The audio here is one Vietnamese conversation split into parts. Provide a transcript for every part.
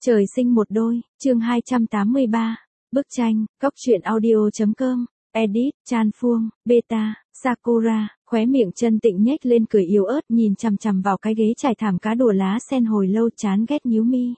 Trời sinh một đôi, chương 283. Bức tranh, góc truyện audio.com, edit, Chan Phuong, Beta, Sakura, khóe miệng Chân Tịnh nhếch lên cười yếu ớt nhìn chằm chằm vào cái ghế trải thảm cá đùa lá sen hồi lâu chán ghét nhíu mi.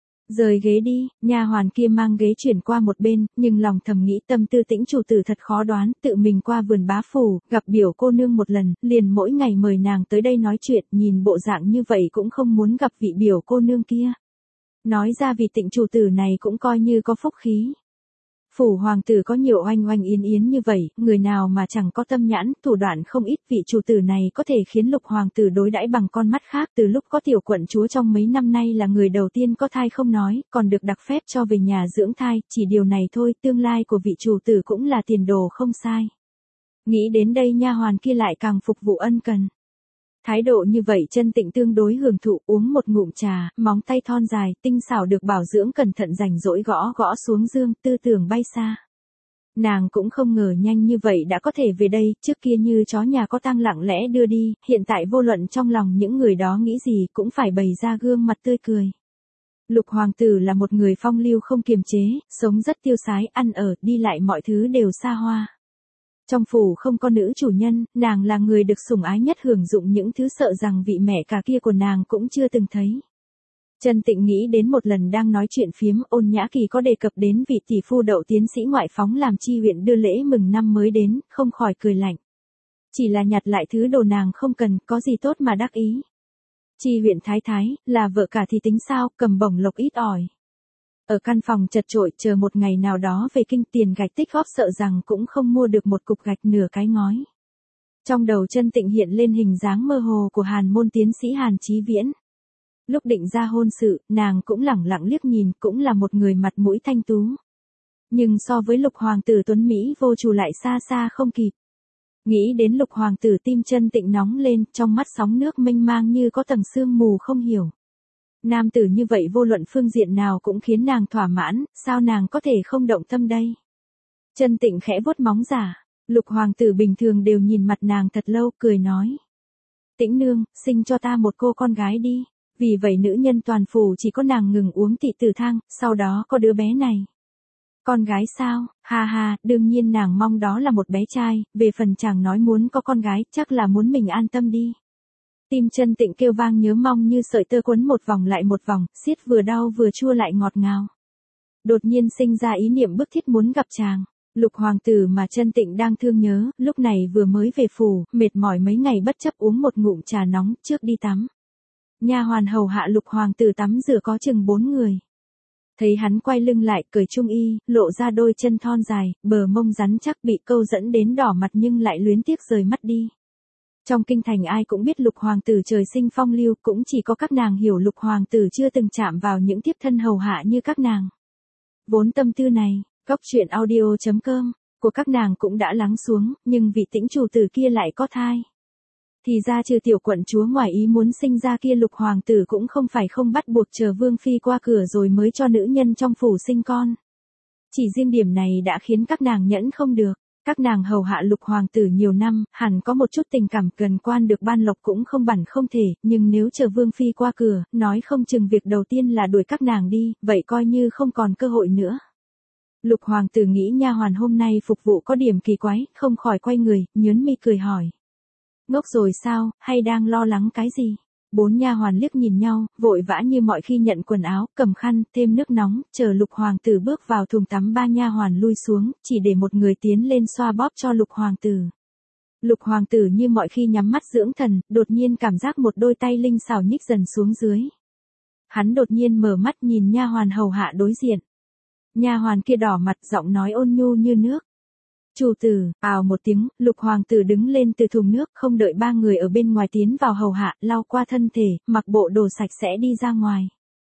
Rời ghế đi, nha hoàn kia mang ghế chuyển qua một bên, nhưng lòng thầm nghĩ tâm tư Tĩnh chủ tử thật khó đoán, tự mình qua vườn bá phủ, gặp biểu cô nương một lần, liền mỗi ngày mời nàng tới đây nói chuyện, nhìn bộ dạng như vậy cũng không muốn gặp vị biểu cô nương kia. Nói ra vì Tịnh chủ tử này cũng coi như có phúc khí. Phủ hoàng tử có nhiều oanh oanh yến yến như vậy, người nào mà chẳng có tâm nhãn, thủ đoạn không ít, vị chủ tử này có thể khiến Lục hoàng tử đối đãi bằng con mắt khác, từ lúc có tiểu quận chúa trong mấy năm nay là người đầu tiên có thai không nói, còn được đặc phép cho về nhà dưỡng thai, chỉ điều này thôi, tương lai của vị chủ tử cũng là tiền đồ không sai. Nghĩ đến đây nha hoàn kia lại càng phục vụ ân cần. Thái độ như vậy Chân Tịnh tương đối hưởng thụ, uống một ngụm trà, móng tay thon dài, tinh xảo được bảo dưỡng cẩn thận rảnh rỗi gõ gõ xuống dương, tư tưởng bay xa. Nàng cũng không ngờ nhanh như vậy đã có thể về đây, trước kia như chó nhà có tang lặng lẽ đưa đi, hiện tại vô luận trong lòng những người đó nghĩ gì cũng phải bày ra gương mặt tươi cười. Lục hoàng tử là một người phong lưu không kiềm chế, sống rất tiêu sái, ăn ở, đi lại mọi thứ đều xa hoa. Trong phủ không có nữ chủ nhân, nàng là người được sủng ái nhất, hưởng dụng những thứ sợ rằng vị mẹ cả kia của nàng cũng chưa từng thấy. Chân Tịnh nghĩ đến một lần đang nói chuyện phiếm, Ôn Nhã Kỳ có đề cập đến vị tỷ phu đậu tiến sĩ ngoại phóng làm chi huyện đưa lễ mừng năm mới đến, không khỏi cười lạnh. Chỉ là nhặt lại thứ đồ nàng không cần, có gì tốt mà đắc ý. Chi huyện thái thái, là vợ cả thì tính sao, cầm bổng lộc ít ỏi. Ở căn phòng chật chội chờ một ngày nào đó về kinh, tiền gạch tích góp sợ rằng cũng không mua được một cục gạch nửa cái ngói. Trong đầu Chân Tịnh hiện lên hình dáng mơ hồ của Hàn môn tiến sĩ Hàn Chí Viễn. Lúc định ra hôn sự, nàng cũng lẳng lặng liếc nhìn, cũng là một người mặt mũi thanh tú. Nhưng so với Lục hoàng tử tuấn Mỹ vô chủ lại xa xa không kịp. Nghĩ đến Lục hoàng tử tim Chân Tịnh nóng lên, trong mắt sóng nước mênh mang như có tầng sương mù không hiểu. Nam tử như vậy vô luận phương diện nào cũng khiến nàng thỏa mãn, sao nàng có thể không động tâm đây? Chân Tịnh khẽ vuốt móng giả, Lục hoàng tử bình thường đều nhìn mặt nàng thật lâu, cười nói. Tĩnh nương, sinh cho ta một cô con gái đi, vì vậy nữ nhân toàn phủ chỉ có nàng ngừng uống thị tử thang, sau đó có đứa bé này. Con gái sao, ha ha, đương nhiên nàng mong đó là một bé trai, về phần chàng nói muốn có con gái, chắc là muốn mình an tâm đi. Tim Chân Tịnh kêu vang nhớ mong như sợi tơ quấn một vòng lại một vòng, xiết vừa đau vừa chua lại ngọt ngào. Đột nhiên sinh ra ý niệm bức thiết muốn gặp chàng. Lục hoàng tử mà Chân Tịnh đang thương nhớ, lúc này vừa mới về phủ, mệt mỏi mấy ngày bất chấp uống một ngụm trà nóng trước đi tắm. Nha hoàn hầu hạ Lục hoàng tử tắm rửa có chừng 4 người. Thấy hắn quay lưng lại, cởi trung y, lộ ra đôi chân thon dài, bờ mông rắn chắc bị câu dẫn đến đỏ mặt nhưng lại luyến tiếc rời mắt đi. Trong kinh thành ai cũng biết Lục hoàng tử trời sinh phong lưu, cũng chỉ có các nàng hiểu Lục hoàng tử chưa từng chạm vào những tiếp thân hầu hạ như các nàng. Vốn tâm tư này, góc truyện audio.com, của các nàng cũng đã lắng xuống, nhưng vị Tĩnh chủ tử kia lại có thai. Thì ra trừ tiểu quận chúa ngoài ý muốn sinh ra kia, Lục hoàng tử cũng không phải không bắt buộc chờ vương phi qua cửa rồi mới cho nữ nhân trong phủ sinh con. Chỉ riêng điểm này đã khiến các nàng nhẫn không được. Các nàng hầu hạ Lục hoàng tử nhiều năm, hẳn có một chút tình cảm, gần quan được ban lộc cũng không bẩn không thể, nhưng nếu chờ vương phi qua cửa, nói không chừng việc đầu tiên là đuổi các nàng đi, vậy coi như không còn cơ hội nữa. Lục hoàng tử nghĩ nha hoàn hôm nay phục vụ có điểm kỳ quái, không khỏi quay người, nhớn mi cười hỏi. Ngốc rồi sao, hay đang lo lắng cái gì? 4 nha hoàn liếc nhìn nhau, vội vã như mọi khi nhận quần áo, cầm khăn, thêm nước nóng, chờ Lục hoàng tử bước vào thùng tắm. 3 nha hoàn lui xuống, chỉ để một người tiến lên xoa bóp cho Lục hoàng tử. Lục hoàng tử như mọi khi nhắm mắt dưỡng thần, đột nhiên cảm giác một đôi tay linh xảo nhích dần xuống dưới. Hắn đột nhiên mở mắt nhìn nha hoàn hầu hạ đối diện. Nha hoàn kia đỏ mặt, giọng nói ôn nhu như nước. Chủ tử, ào một tiếng, Lục hoàng tử đứng lên từ thùng nước, không đợi 3 người ở bên ngoài tiến vào hầu hạ, lau qua thân thể, mặc bộ đồ sạch sẽ đi ra ngoài.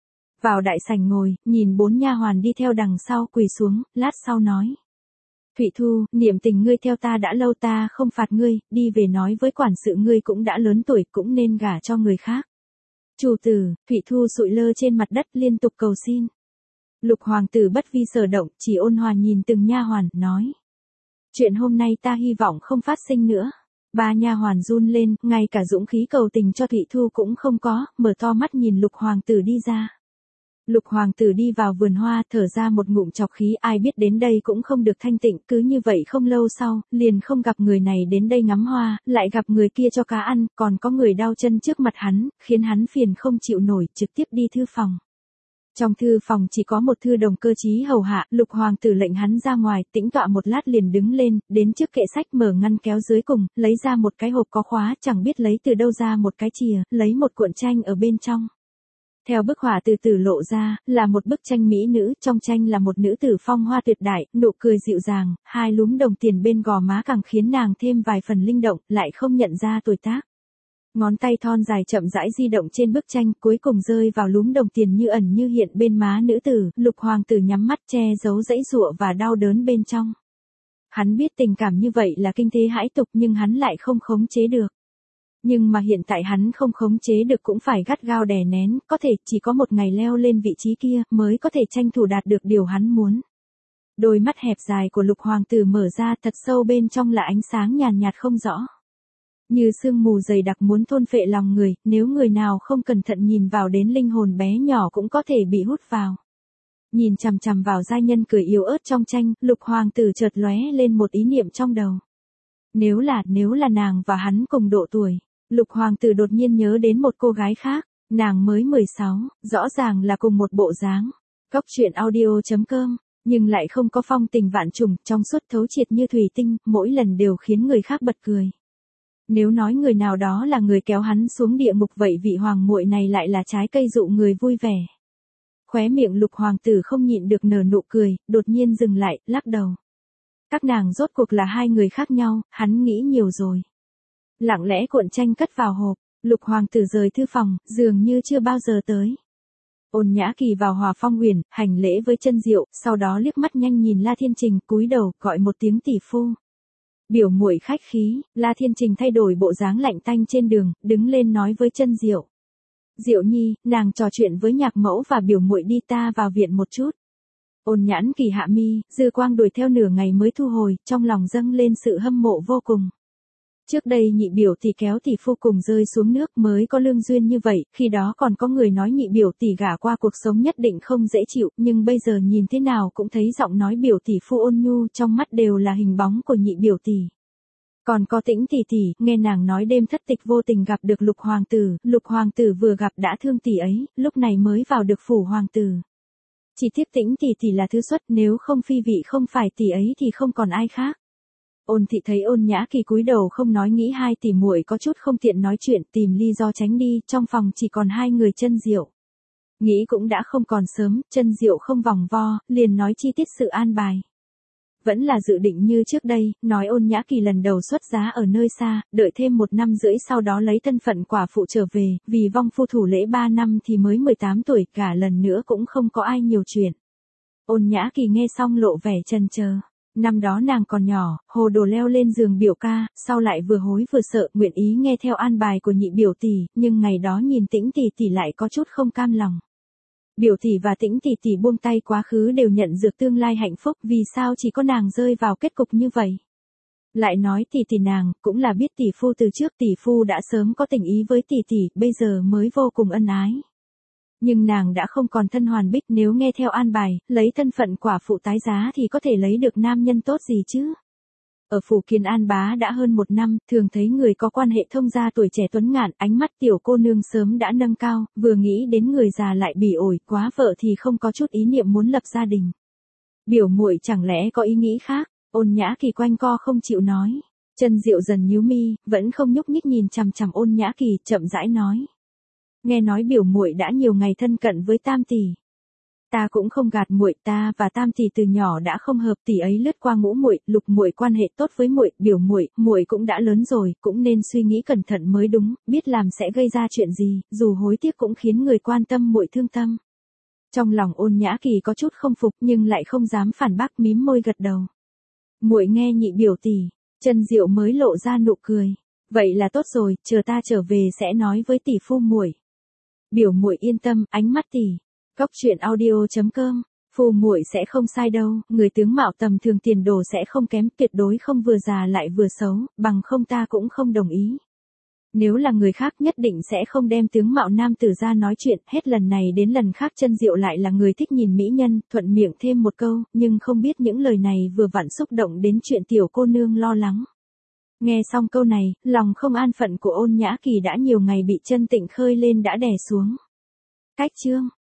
Vào đại sảnh ngồi, nhìn 4 nha hoàn đi theo đằng sau, quỳ xuống, lát sau nói. Thụy Thu, niệm tình ngươi theo ta đã lâu, ta không phạt ngươi, đi về nói với quản sự ngươi cũng đã lớn tuổi, cũng nên gả cho người khác. Chủ tử, Thụy Thu sụi lơ trên mặt đất liên tục cầu xin. Lục hoàng tử bất vi sở động, chỉ ôn hòa nhìn từng nha hoàn, nói. Chuyện hôm nay ta hy vọng không phát sinh nữa. 3 nha hoàn run lên, ngay cả dũng khí cầu tình cho Thụy Thu cũng không có, mở to mắt nhìn Lục hoàng tử đi ra. Lục hoàng tử đi vào vườn hoa, thở ra một ngụm trọc khí, ai biết đến đây cũng không được thanh tịnh, cứ như vậy không lâu sau, liền không gặp người này đến đây ngắm hoa, lại gặp người kia cho cá ăn, còn có người đau chân trước mặt hắn, khiến hắn phiền không chịu nổi, trực tiếp đi thư phòng. Trong thư phòng chỉ có một thư đồng cơ trí hầu hạ, lục hoàng tử lệnh hắn ra ngoài, tĩnh tọa một lát liền đứng lên, đến trước kệ sách mở ngăn kéo dưới cùng, lấy ra một cái hộp có khóa, chẳng biết lấy từ đâu ra một cái chìa, lấy một cuộn tranh ở bên trong. Theo bức họa từ từ lộ ra, là một bức tranh mỹ nữ, trong tranh là một nữ tử phong hoa tuyệt đại, nụ cười dịu dàng, hai lúm đồng tiền bên gò má càng khiến nàng thêm vài phần linh động, lại không nhận ra tuổi tác. Ngón tay thon dài chậm rãi di động trên bức tranh, cuối cùng rơi vào lúm đồng tiền như ẩn như hiện bên má nữ tử, lục hoàng tử nhắm mắt che giấu dãy giụa và đau đớn bên trong. Hắn biết tình cảm như vậy là kinh thế hãi tục nhưng hắn lại không khống chế được. Nhưng mà hiện tại hắn không khống chế được cũng phải gắt gao đè nén, có thể chỉ có một ngày leo lên vị trí kia mới có thể tranh thủ đạt được điều hắn muốn. Đôi mắt hẹp dài của lục hoàng tử mở ra, thật sâu bên trong là ánh sáng nhàn nhạt không rõ. Như sương mù dày đặc muốn thôn phệ lòng người, nếu người nào không cẩn thận nhìn vào đến linh hồn bé nhỏ cũng có thể bị hút vào. Nhìn chằm chằm vào giai nhân cười yếu ớt trong tranh, lục hoàng tử chợt lóe lên một ý niệm trong đầu. Nếu là nàng và hắn cùng độ tuổi. Lục hoàng tử đột nhiên nhớ đến một cô gái khác, nàng mới 16, rõ ràng là cùng một bộ dáng. Cóc truyện audio.com, nhưng lại không có phong tình vạn trùng, trong suốt thấu triệt như thủy tinh, mỗi lần đều khiến người khác bật cười. Nếu nói người nào đó là người kéo hắn xuống địa ngục vậy vị hoàng muội này lại là trái cây dụ người vui vẻ. Khóe miệng lục hoàng tử không nhịn được nở nụ cười, đột nhiên dừng lại, lắc đầu. Các nàng rốt cuộc là hai người khác nhau, hắn nghĩ nhiều rồi. Lặng lẽ cuộn tranh cất vào hộp, lục hoàng tử rời thư phòng, dường như chưa bao giờ tới. Ôn Nhã Kỳ vào Hòa Phong Huyền, hành lễ với Chân Diệu, sau đó liếc mắt nhanh nhìn La Thiên Trình, cúi đầu, gọi một tiếng tỷ phu. Biểu muội khách khí, La Thiên Trình thay đổi bộ dáng lạnh tanh trên đường, đứng lên nói với Chân Diệu. Diệu Nhi, nàng trò chuyện với nhạc mẫu và biểu muội đi, ta vào viện một chút. Ôn Nhãn Kỳ hạ mi, dư quang đuổi theo nửa ngày mới thu hồi, trong lòng dâng lên sự hâm mộ vô cùng. Trước đây nhị biểu tỷ kéo tỷ phu cùng rơi xuống nước mới có lương duyên như vậy, khi đó còn có người nói nhị biểu tỷ gả qua cuộc sống nhất định không dễ chịu, nhưng bây giờ nhìn thế nào cũng thấy giọng nói biểu tỷ phu ôn nhu, trong mắt đều là hình bóng của nhị biểu tỷ. Còn có Tĩnh tỷ tỷ, nghe nàng nói đêm thất tịch vô tình gặp được lục hoàng tử vừa gặp đã thương tỷ ấy, lúc này mới vào được phủ hoàng tử. Chỉ tiếc Tĩnh tỷ tỷ là thứ xuất, nếu không phi vị không phải tỷ ấy thì không còn ai khác. Ôn thị thấy Ôn Nhã Kỳ cúi đầu không nói, nghĩ hai tỷ muội có chút không tiện nói chuyện, tìm lý do tránh đi, trong phòng chỉ còn hai người. Chân Diệu. Nghĩ cũng đã không còn sớm, Chân Diệu không vòng vo, liền nói chi tiết sự an bài. Vẫn là dự định như trước đây, nói Ôn Nhã Kỳ lần đầu xuất giá ở nơi xa, đợi thêm 1 năm rưỡi sau đó lấy thân phận quả phụ trở về, vì vong phu thủ lễ 3 năm thì mới 18 tuổi, cả lần nữa cũng không có ai nhiều chuyện. Ôn Nhã Kỳ nghe xong lộ vẻ chần chờ. Năm đó nàng còn nhỏ, hồ đồ leo lên giường biểu ca, sau lại vừa hối vừa sợ, nguyện ý nghe theo an bài của nhị biểu tỷ, nhưng ngày đó nhìn Tĩnh tỷ tỷ lại có chút không cam lòng. Biểu tỷ và Tĩnh tỷ tỷ buông tay quá khứ đều nhận dược tương lai hạnh phúc, vì sao chỉ có nàng rơi vào kết cục như vậy? Lại nói tỷ tỷ nàng, cũng là biết tỷ phu từ trước, tỷ phu đã sớm có tình ý với tỷ tỷ, bây giờ mới vô cùng ân ái. Nhưng nàng đã không còn thân hoàn bích, nếu nghe theo an bài, lấy thân phận quả phụ tái giá thì có thể lấy được nam nhân tốt gì chứ? Ở phủ Kiến An Bá đã hơn 1 năm, thường thấy người có quan hệ thông gia tuổi trẻ tuấn ngạn, ánh mắt tiểu cô nương sớm đã nâng cao, vừa nghĩ đến người già lại bỉ ổi, quá vợ thì không có chút ý niệm muốn lập gia đình. Biểu muội chẳng lẽ có ý nghĩ khác? Ôn Nhã Kỳ quanh co không chịu nói. Chân Diệu dần nhíu mi, vẫn không nhúc nhích nhìn chằm chằm Ôn Nhã Kỳ, chậm rãi nói. Nghe nói biểu muội đã nhiều ngày thân cận với Tam tỷ. Ta cũng không gạt muội, ta và Tam tỷ từ nhỏ đã không hợp, tỷ ấy lướt qua ngũ muội, lục muội quan hệ tốt với muội, biểu muội cũng đã lớn rồi, cũng nên suy nghĩ cẩn thận mới đúng, biết làm sẽ gây ra chuyện gì, dù hối tiếc cũng khiến người quan tâm muội thương tâm. Trong lòng Ôn Nhã Kỳ có chút không phục nhưng lại không dám phản bác, mím môi gật đầu. Muội nghe nhị biểu tỷ, Chân Diệu mới lộ ra nụ cười. Vậy là tốt rồi, chờ ta trở về sẽ nói với tỷ phu muội. Biểu muội yên tâm, ánh mắt tỷ. Cóc truyện audio.com, phu muội sẽ không sai đâu, người tướng mạo tầm thường tiền đồ sẽ không kém, tuyệt đối không vừa già lại vừa xấu, bằng không ta cũng không đồng ý. Nếu là người khác nhất định sẽ không đem tướng mạo nam tử ra nói chuyện, hết lần này đến lần khác Chân Diệu lại là người thích nhìn mỹ nhân, thuận miệng thêm một câu, nhưng không biết những lời này vừa vặn xúc động đến chuyện tiểu cô nương lo lắng. Nghe xong câu này, lòng không an phận của Ôn Nhã Kỳ đã nhiều ngày bị Chân Tịnh khơi lên đã đè xuống. Cách chương